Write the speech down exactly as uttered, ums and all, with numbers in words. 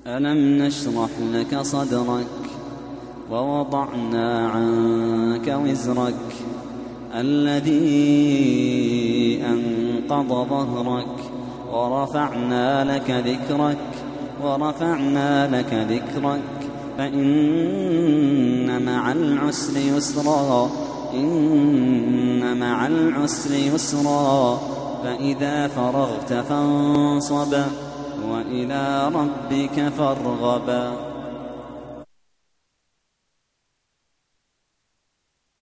ألم نشرح لك صدرك ووضعنا عنك وزرك الذي أنقض ظهرك ورفعنا لك ذكرك ورفعنا لك ذكرك فإن مع العسر يسرا إن مع العسر يسرا فإذا فرغت فانصب وإلى ربك فارغب.